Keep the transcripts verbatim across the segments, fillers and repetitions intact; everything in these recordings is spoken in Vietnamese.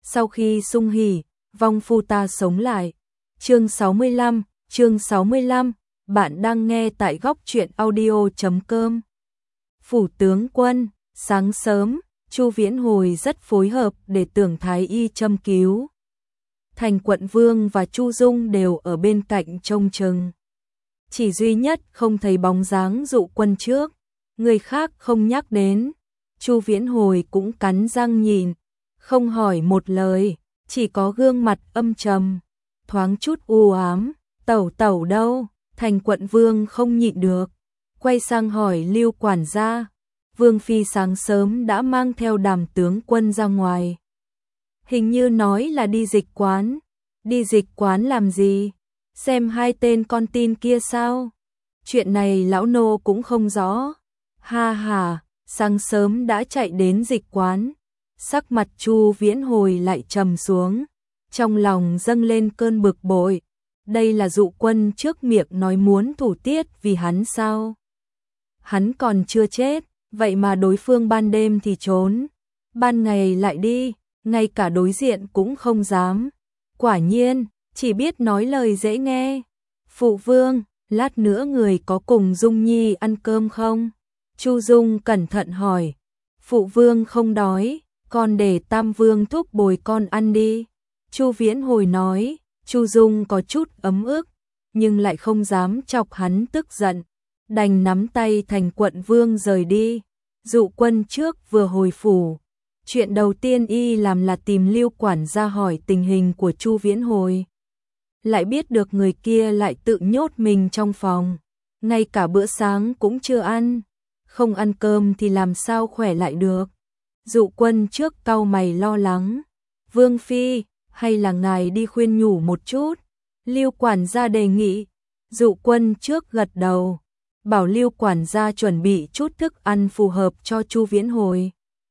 Sau khi sung hỉ, vong phu ta sống lại. Chương sáu mươi lăm, chương sáu mươi lăm, bạn đang nghe tại góc truyện audio chấm com. Phủ tướng quân, sáng sớm, Chu Viễn Hồi rất phối hợp để tưởng thái y châm cứu. Thành Quận Vương và Chu Dung đều ở bên cạnh trông chừng. Chỉ duy nhất không thấy bóng dáng Dụ Quân trước, người khác không nhắc đến. Chu Viễn Hồi cũng cắn răng nhìn, không hỏi một lời, chỉ có gương mặt âm trầm, thoáng chút u ám. Tẩu tẩu đâu? Thành Quận Vương không nhịn được, quay sang hỏi Lưu quản gia. Vương phi sáng sớm đã mang theo Đàm tướng quân ra ngoài. Hình như nói là đi dịch quán. Đi dịch quán làm gì? Xem hai tên con tin kia sao? Chuyện này lão nô cũng không rõ. Ha ha, sáng sớm đã chạy đến dịch quán. Sắc mặt Chu Viễn Hồi lại trầm xuống, trong lòng dâng lên cơn bực bội. Đây là Dụ Quân trước miệng nói muốn thủ tiết vì hắn sao? Hắn còn chưa chết, vậy mà đối phương ban đêm thì trốn, ban ngày lại đi, ngay cả đối diện cũng không dám. Quả nhiên, chỉ biết nói lời dễ nghe. Phụ vương, lát nữa người có cùng Dung Nhi ăn cơm không? Chu Dung cẩn thận hỏi. Phụ vương không đói, con để Tam Vương thúc bồi con ăn đi. Chu Viễn Hồi nói. Chu Dung có chút ấm ức, nhưng lại không dám chọc hắn tức giận, đành nắm tay Thành Quận Vương rời đi. Dụ Quân trước vừa hồi phủ, chuyện đầu tiên y làm là tìm Lưu quản gia hỏi tình hình của Chu Viễn Hồi. Lại biết được người kia lại tự nhốt mình trong phòng, ngay cả bữa sáng cũng chưa ăn, không ăn cơm thì làm sao khỏe lại được. Dụ Quân trước cau mày lo lắng. Vương phi, hay là ngài đi khuyên nhủ một chút? Lưu quản gia đề nghị. Dụ Quân trước gật đầu, bảo Lưu quản gia chuẩn bị chút thức ăn phù hợp cho Chu Viễn Hồi.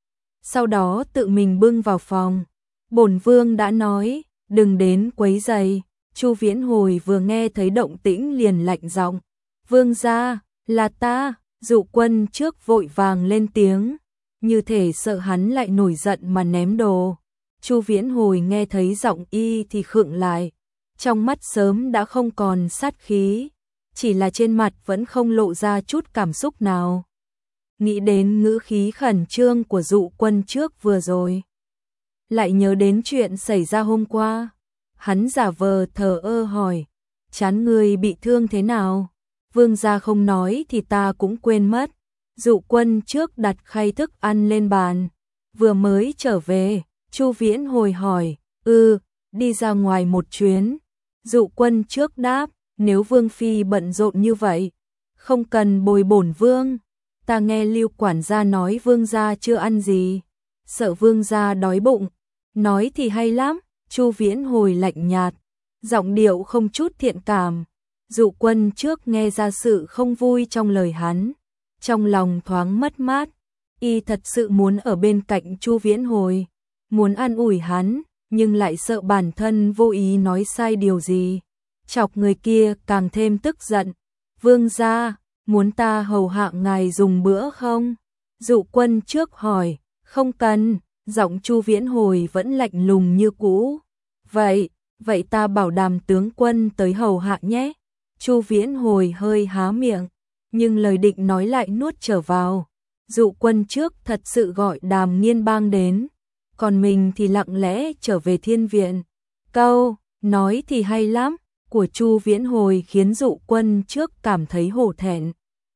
Sau đó tự mình bưng vào phòng. Bổn vương đã nói, đừng đến quấy rầy. Chu Viễn Hồi vừa nghe thấy động tĩnh liền lạnh giọng. Vương gia, là ta. Dụ Quân trước vội vàng lên tiếng, như thể sợ hắn lại nổi giận mà ném đồ. Chu Viễn Hồi nghe thấy giọng y thì khựng lại, trong mắt sớm đã không còn sát khí, chỉ là trên mặt vẫn không lộ ra chút cảm xúc nào. Nghĩ đến ngữ khí khẩn trương của Dụ Quân trước vừa rồi, lại nhớ đến chuyện xảy ra hôm qua, hắn giả vờ thờ ơ hỏi, chán người bị thương thế nào? Vương gia không nói thì ta cũng quên mất. Dụ Quân trước đặt khay thức ăn lên bàn, vừa mới trở về. Chu Viễn Hồi hỏi, "Ừ, đi ra ngoài một chuyến." Dụ Quân trước đáp, "Nếu vương phi bận rộn như vậy, không cần bồi bổn vương. Ta nghe Lưu quản gia nói vương gia chưa ăn gì, sợ vương gia đói bụng." Nói thì hay lắm. Chu Viễn Hồi lạnh nhạt, giọng điệu không chút thiện cảm. Dụ Quân trước nghe ra sự không vui trong lời hắn, trong lòng thoáng mất mát. Y thật sự muốn ở bên cạnh Chu Viễn Hồi, muốn an ủi hắn, nhưng lại sợ bản thân vô ý nói sai điều gì, chọc người kia càng thêm tức giận. Vương gia, muốn ta hầu hạ ngài dùng bữa không? Dụ Quân trước hỏi. Không cần. Giọng Chu Viễn Hồi vẫn lạnh lùng như cũ. Vậy, vậy ta bảo Đàm tướng quân tới hầu hạ nhé. Chu Viễn Hồi hơi há miệng, nhưng lời định nói lại nuốt trở vào. Dụ Quân trước thật sự gọi Đàm Nghiên Bang đến, còn mình thì lặng lẽ trở về thiên viện. Câu nói thì hay lắm của Chu Viễn Hồi khiến Dụ Quân trước cảm thấy hổ thẹn.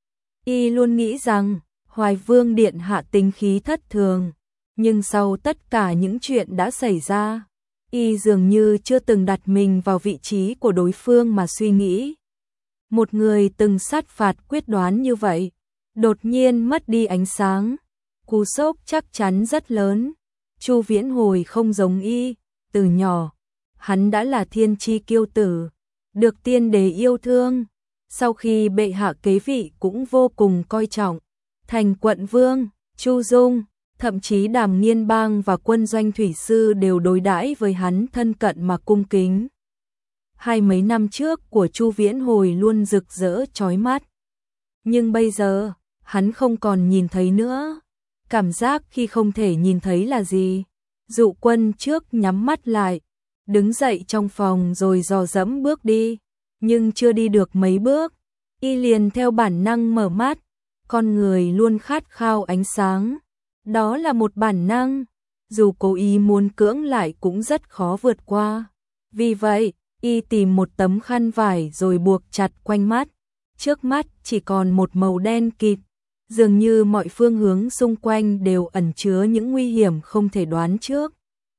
Y luôn nghĩ rằng Hoài Vương điện hạ tính khí thất thường, nhưng sau tất cả những chuyện đã xảy ra, Y dường như chưa từng đặt mình vào vị trí của đối phương mà suy nghĩ. Một người từng sát phạt quyết đoán như vậy, đột nhiên mất đi ánh sáng, cú sốc chắc chắn rất lớn. Chu Viễn Hồi không giống Y, từ nhỏ, hắn đã là thiên chi kiêu tử, được tiên đế yêu thương. Sau khi bệ hạ kế vị cũng vô cùng coi trọng. Thành Quận Vương, Chu Dung, thậm chí Đàm Nghiên Bang và quân doanh thủy sư đều đối đãi với hắn thân cận mà cung kính. Hai mấy năm trước của Chu Viễn Hồi luôn rực rỡ chói mắt, nhưng bây giờ, hắn không còn nhìn thấy nữa. Cảm giác khi không thể nhìn thấy là gì? Dụ Quân trước nhắm mắt lại, đứng dậy trong phòng rồi dò dẫm bước đi, nhưng chưa đi được mấy bước, y liền theo bản năng mở mắt, con người luôn khát khao ánh sáng, đó là một bản năng, dù cố ý muốn cưỡng lại cũng rất khó vượt qua. Vì vậy, y tìm một tấm khăn vải rồi buộc chặt quanh mắt, trước mắt chỉ còn một màu đen kịt, dường như mọi phương hướng xung quanh đều ẩn chứa những nguy hiểm không thể đoán trước.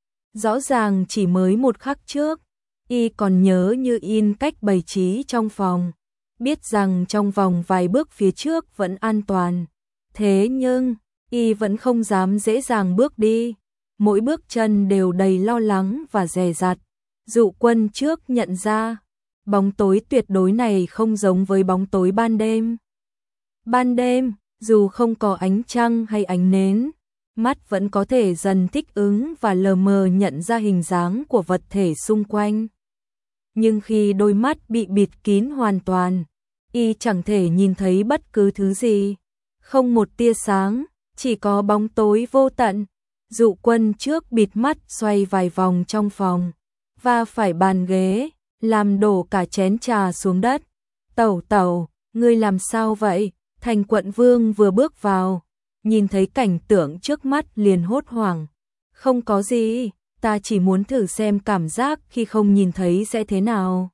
Rõ ràng chỉ mới một khắc trước, y còn nhớ như in cách bày trí trong phòng, biết rằng trong vòng vài bước phía trước vẫn an toàn. Thế nhưng, y vẫn không dám dễ dàng bước đi, mỗi bước chân đều đầy lo lắng và dè dặt. Dụ Quân trước nhận ra, bóng tối tuyệt đối này không giống với bóng tối ban đêm. Ban đêm, dù không có ánh trăng hay ánh nến, mắt vẫn có thể dần thích ứng và lờ mờ nhận ra hình dáng của vật thể xung quanh. Nhưng khi đôi mắt bị bịt kín hoàn toàn, y chẳng thể nhìn thấy bất cứ thứ gì, không một tia sáng, chỉ có bóng tối vô tận. Dụ Quân trước bịt mắt xoay vài vòng trong phòng, và phải bàn ghế, làm đổ cả chén trà xuống đất. Tẩu tẩu, ngươi làm sao vậy? Thành Quận Vương vừa bước vào, nhìn thấy cảnh tượng trước mắt liền hốt hoảng. Không có gì, ta chỉ muốn thử xem cảm giác khi không nhìn thấy sẽ thế nào.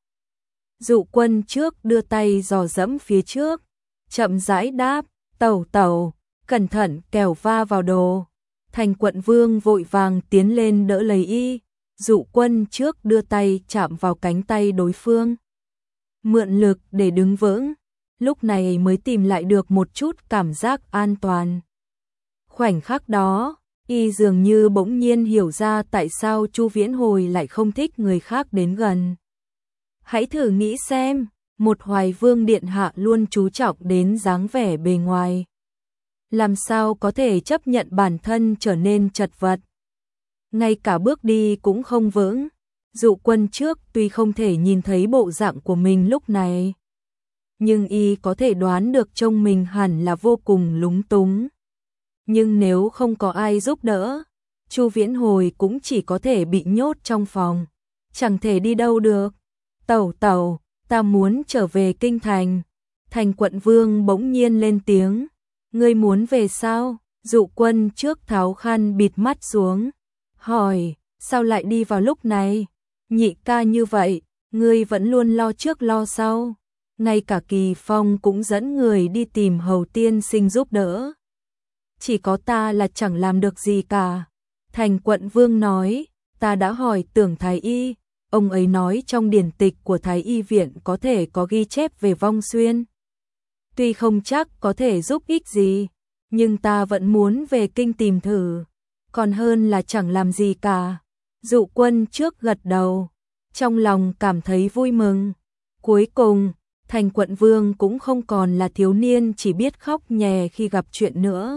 Dụ Quân trước đưa tay dò dẫm phía trước, chậm rãi đáp, tẩu tẩu, cẩn thận kẻo va vào đồ. Thành Quận Vương vội vàng tiến lên đỡ lấy y, Dụ Quân trước đưa tay chạm vào cánh tay đối phương, mượn lực để đứng vững, lúc này mới tìm lại được một chút cảm giác an toàn. Khoảnh khắc đó, y dường như bỗng nhiên hiểu ra tại sao Chu Viễn Hồi lại không thích người khác đến gần. Hãy thử nghĩ xem, một Hoài Vương điện hạ luôn chú trọng đến dáng vẻ bề ngoài, làm sao có thể chấp nhận bản thân trở nên chật vật. Ngay cả bước đi cũng không vững. Dụ Quân trước tuy không thể nhìn thấy bộ dạng của mình lúc này, nhưng y có thể đoán được trông mình hẳn là vô cùng lúng túng. Nhưng nếu không có ai giúp đỡ, Chu Viễn Hồi cũng chỉ có thể bị nhốt trong phòng, chẳng thể đi đâu được. Tẩu tẩu, ta muốn trở về kinh thành. Thành Quận Vương bỗng nhiên lên tiếng. Ngươi muốn về sao? Dụ Quân trước tháo khăn bịt mắt xuống, hỏi, sao lại đi vào lúc này? Nhị ca như vậy, ngươi vẫn luôn lo trước lo sau. Ngay cả Kỳ Phong cũng dẫn người đi tìm Hầu tiên sinh giúp đỡ. Chỉ có ta là chẳng làm được gì cả. Thành Quận Vương nói, ta đã hỏi Tưởng Thái Y, ông ấy nói trong điển tịch của Thái Y viện có thể có ghi chép về Vong Xuyên. Tuy không chắc có thể giúp ích gì, nhưng ta vẫn muốn về kinh tìm thử, còn hơn là chẳng làm gì cả. Dụ Quân trước gật đầu, trong lòng cảm thấy vui mừng. Cuối cùng, Thành Quận Vương cũng không còn là thiếu niên chỉ biết khóc nhè khi gặp chuyện nữa.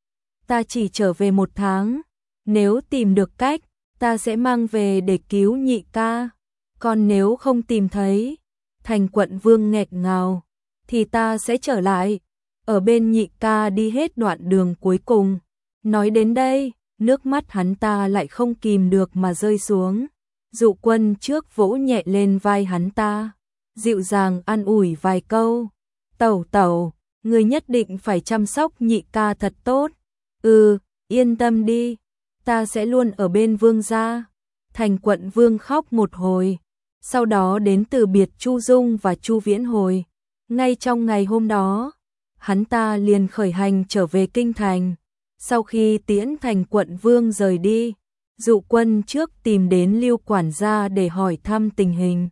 Ta chỉ trở về một tháng, nếu tìm được cách, ta sẽ mang về để cứu nhị ca. Còn nếu không tìm thấy, Thành Quận Vương nghẹn ngào, thì ta sẽ trở lại, ở bên nhị ca đi hết đoạn đường cuối cùng. Nói đến đây, nước mắt hắn ta lại không kìm được mà rơi xuống. Dụ Quân trước vỗ nhẹ lên vai hắn ta, dịu dàng an ủi vài câu. Tẩu tẩu, người nhất định phải chăm sóc nhị ca thật tốt. Ừ, yên tâm đi, ta sẽ luôn ở bên vương gia. Thành Quận Vương khóc một hồi, sau đó đến từ biệt Chu Dung và Chu Viễn Hồi. Ngay trong ngày hôm đó, hắn ta liền khởi hành trở về kinh thành. Sau khi tiễn Thành Quận Vương rời đi, Dụ Quân trước tìm đến Lưu quản gia để hỏi thăm tình hình.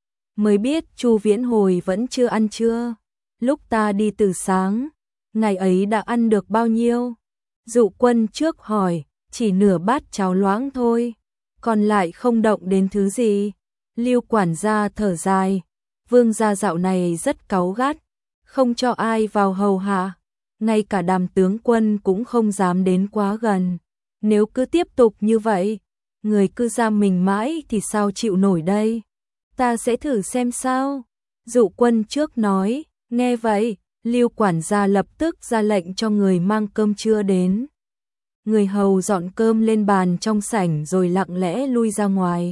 Mới biết Chu Viễn Hồi vẫn chưa ăn trưa. Lúc ta đi từ sáng, ngày ấy đã ăn được bao nhiêu? Dụ Quân trước hỏi, chỉ nửa bát cháo loãng thôi, còn lại không động đến thứ gì. Lưu quản gia thở dài, vương gia dạo này rất cáu gắt, không cho ai vào hầu hạ, ngay cả Đàm tướng quân cũng không dám đến quá gần. Nếu cứ tiếp tục như vậy, người cư gia mình mãi thì sao chịu nổi đây? Ta sẽ thử xem sao. Dụ Quân trước nói. Nghe vậy, Lưu quản gia lập tức ra lệnh cho người mang cơm trưa đến. người hầu dọn cơm lên bàn trong sảnh rồi lặng lẽ lui ra ngoài.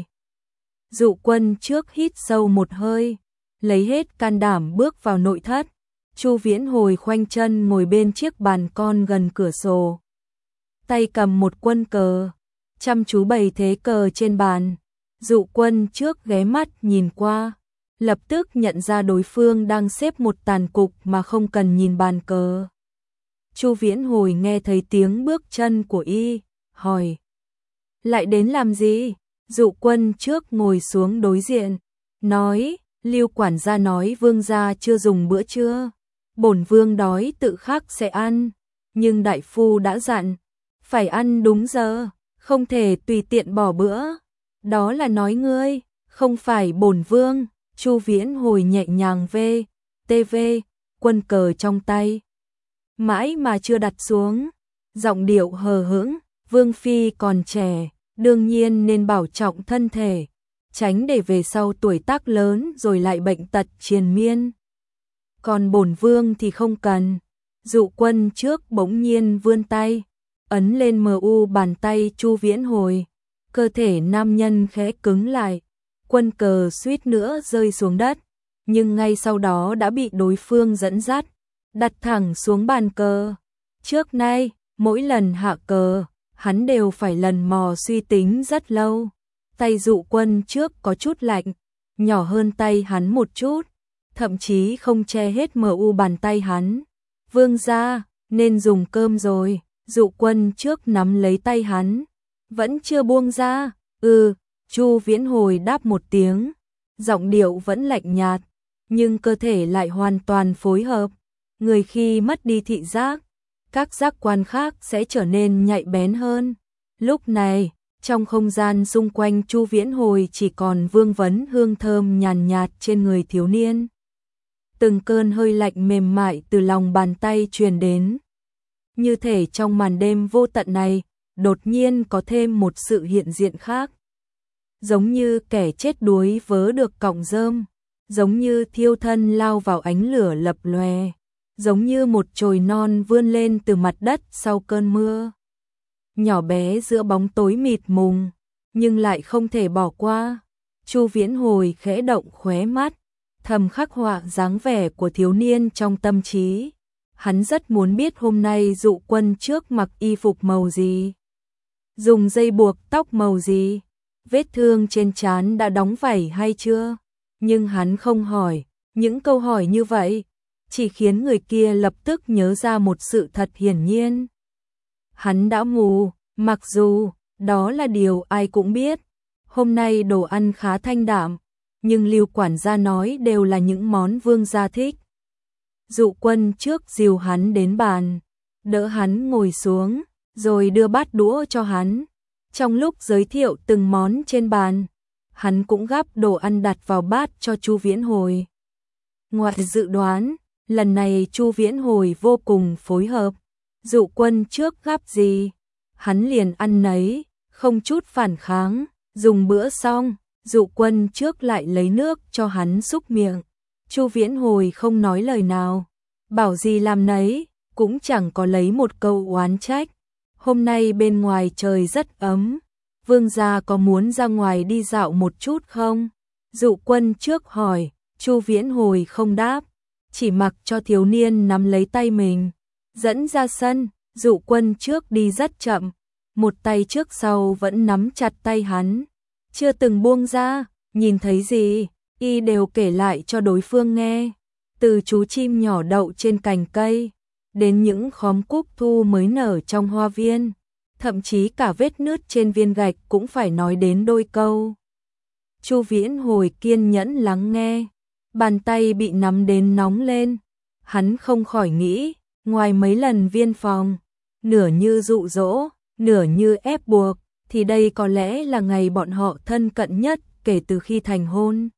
Dụ Quân trước hít sâu một hơi, lấy hết can đảm bước vào nội thất. Chu Viễn Hồi khoanh chân ngồi bên chiếc bàn con gần cửa sổ, tay cầm một quân cờ, chăm chú bày thế cờ trên bàn. Dụ Quân trước ghé mắt nhìn qua, lập tức nhận ra đối phương đang xếp một tàn cục mà không cần nhìn bàn cờ. Chu Viễn Hồi nghe thấy tiếng bước chân của y, hỏi: lại đến làm gì? Dụ Quân trước ngồi xuống đối diện, nói: Lưu quản gia nói vương gia chưa dùng bữa trưa, bổn vương đói tự khắc sẽ ăn, nhưng đại phu đã dặn phải ăn đúng giờ, không thể tùy tiện bỏ bữa. Đó là nói ngươi, không phải bổn vương. Chu Viễn Hồi nhẹ nhàng vê, tê vê, quân cờ trong tay, mãi mà chưa đặt xuống, giọng điệu hờ hững: vương phi còn trẻ, đương nhiên nên bảo trọng thân thể, tránh để về sau tuổi tác lớn rồi lại bệnh tật triền miên. Còn bổn vương thì không cần. Dụ Quân trước bỗng nhiên vươn tay, ấn lên mờ u bàn tay Chu Viễn Hồi, cơ thể nam nhân khẽ cứng lại, quân cờ suýt nữa rơi xuống đất, nhưng ngay sau đó đã bị đối phương dẫn dắt, đặt thẳng xuống bàn cờ. Trước nay, mỗi lần hạ cờ, hắn đều phải lần mò suy tính rất lâu. Tay Dụ Quân trước có chút lạnh, nhỏ hơn tay hắn một chút, thậm chí không che hết mờ u bàn tay hắn. Vương gia, nên dùng cơm rồi. Dụ Quân trước nắm lấy tay hắn, vẫn chưa buông ra. Ừ, Chu Viễn Hồi đáp một tiếng, giọng điệu vẫn lạnh nhạt, nhưng cơ thể lại hoàn toàn phối hợp. Người khi mất đi thị giác, các giác quan khác sẽ trở nên nhạy bén hơn. Lúc này, trong không gian xung quanh Chu Viễn Hồi chỉ còn vương vấn hương thơm nhàn nhạt trên người thiếu niên. Từng cơn hơi lạnh mềm mại từ lòng bàn tay truyền đến. Như thể trong màn đêm vô tận này, đột nhiên có thêm một sự hiện diện khác. Giống như kẻ chết đuối vớ được cọng rơm, giống như thiêu thân lao vào ánh lửa lập lòe, giống như một chồi non vươn lên từ mặt đất sau cơn mưa. Nhỏ bé giữa bóng tối mịt mùng, nhưng lại không thể bỏ qua. Chu Viễn Hồi khẽ động khóe mắt, thầm khắc họa dáng vẻ của thiếu niên trong tâm trí. Hắn rất muốn biết hôm nay Dụ Quân trước mặc y phục màu gì, dùng dây buộc tóc màu gì, vết thương trên trán đã đóng vảy hay chưa. Nhưng hắn không hỏi, những câu hỏi như vậy chỉ khiến người kia lập tức nhớ ra một sự thật hiển nhiên. Hắn đã mù, mặc dù đó là điều ai cũng biết. Hôm nay đồ ăn khá thanh đạm, nhưng Lưu quản gia nói đều là những món vương gia thích. Dụ Quân trước dìu hắn đến bàn, đỡ hắn ngồi xuống, rồi đưa bát đũa cho hắn. Trong lúc giới thiệu từng món trên bàn, hắn cũng gắp đồ ăn đặt vào bát cho Chu Viễn Hồi. Ngoài dự đoán, lần này Chu Viễn Hồi vô cùng phối hợp. Dụ Quân trước gắp gì, hắn liền ăn nấy, không chút phản kháng. Dùng bữa xong, Dụ Quân trước lại lấy nước cho hắn xúc miệng. Chu Viễn Hồi không nói lời nào, bảo gì làm nấy, cũng chẳng có lấy một câu oán trách. Hôm nay bên ngoài trời rất ấm, vương gia có muốn ra ngoài đi dạo một chút không? Dụ Quân trước hỏi. Chu Viễn Hồi không đáp, chỉ mặc cho thiếu niên nắm lấy tay mình, dẫn ra sân. Dụ Quân trước đi rất chậm, một tay trước sau vẫn nắm chặt tay hắn, chưa từng buông ra. Nhìn thấy gì, y đều kể lại cho đối phương nghe, từ chú chim nhỏ đậu trên cành cây, đến những khóm cúc thu mới nở trong hoa viên, thậm chí cả vết nứt trên viên gạch cũng phải nói đến đôi câu. Chu Viễn Hồi kiên nhẫn lắng nghe, bàn tay bị nắm đến nóng lên, hắn không khỏi nghĩ, ngoài mấy lần viên phòng, nửa như dụ dỗ, nửa như ép buộc, thì đây có lẽ là ngày bọn họ thân cận nhất kể từ khi thành hôn.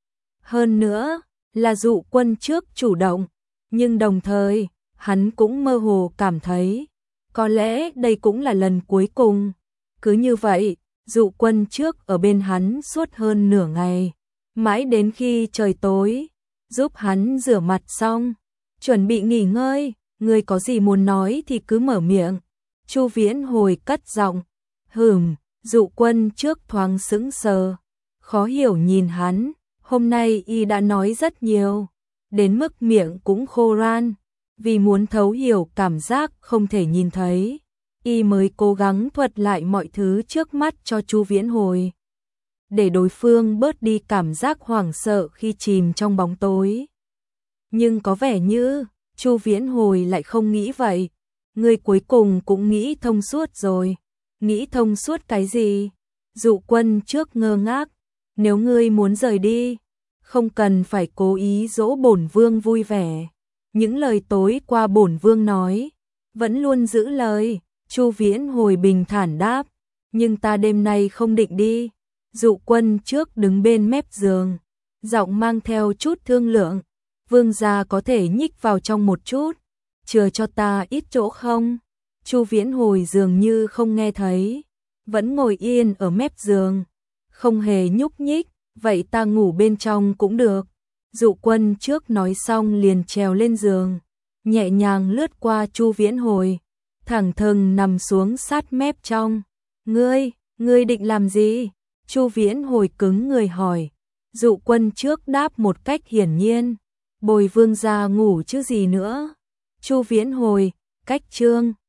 Hơn nữa, là Dụ Quân trước chủ động, nhưng đồng thời, hắn cũng mơ hồ cảm thấy, có lẽ đây cũng là lần cuối cùng. Cứ như vậy, Dụ Quân trước ở bên hắn suốt hơn nửa ngày, mãi đến khi trời tối, giúp hắn rửa mặt xong, chuẩn bị nghỉ ngơi. Ngươi có gì muốn nói thì cứ mở miệng. Chu Viễn Hồi cất giọng, hừm, Dụ Quân trước thoáng sững sờ, khó hiểu nhìn hắn, hôm nay y đã nói rất nhiều, đến mức miệng cũng khô ran, vì muốn thấu hiểu cảm giác không thể nhìn thấy, y mới cố gắng thuật lại mọi thứ trước mắt cho Chu Viễn Hồi, để đối phương bớt đi cảm giác hoảng sợ khi chìm trong bóng tối. Nhưng có vẻ như Chu Viễn Hồi lại không nghĩ vậy, ngươi cuối cùng cũng nghĩ thông suốt rồi. Nghĩ thông suốt cái gì? Dụ Quân trước ngơ ngác, nếu ngươi muốn rời đi, không cần phải cố ý dỗ bổn vương vui vẻ. Những lời tối qua bổn vương nói, vẫn luôn giữ lời. Chu Viễn Hồi bình thản đáp, nhưng ta đêm nay không định đi. Dụ Quân trước đứng bên mép giường, giọng mang theo chút thương lượng, vương gia có thể nhích vào trong một chút, chừa cho ta ít chỗ không? Chu Viễn Hồi dường như không nghe thấy, vẫn ngồi yên ở mép giường, không hề nhúc nhích, vậy ta ngủ bên trong cũng được. Dụ Quân trước nói xong liền trèo lên giường, nhẹ nhàng lướt qua Chu Viễn Hồi, thẳng thừng nằm xuống sát mép trong. Ngươi, ngươi định làm gì? Chu Viễn Hồi cứng người hỏi. Dụ Quân trước đáp một cách hiển nhiên, bồi vương gia ngủ chứ gì nữa. Chu Viễn Hồi, cách chương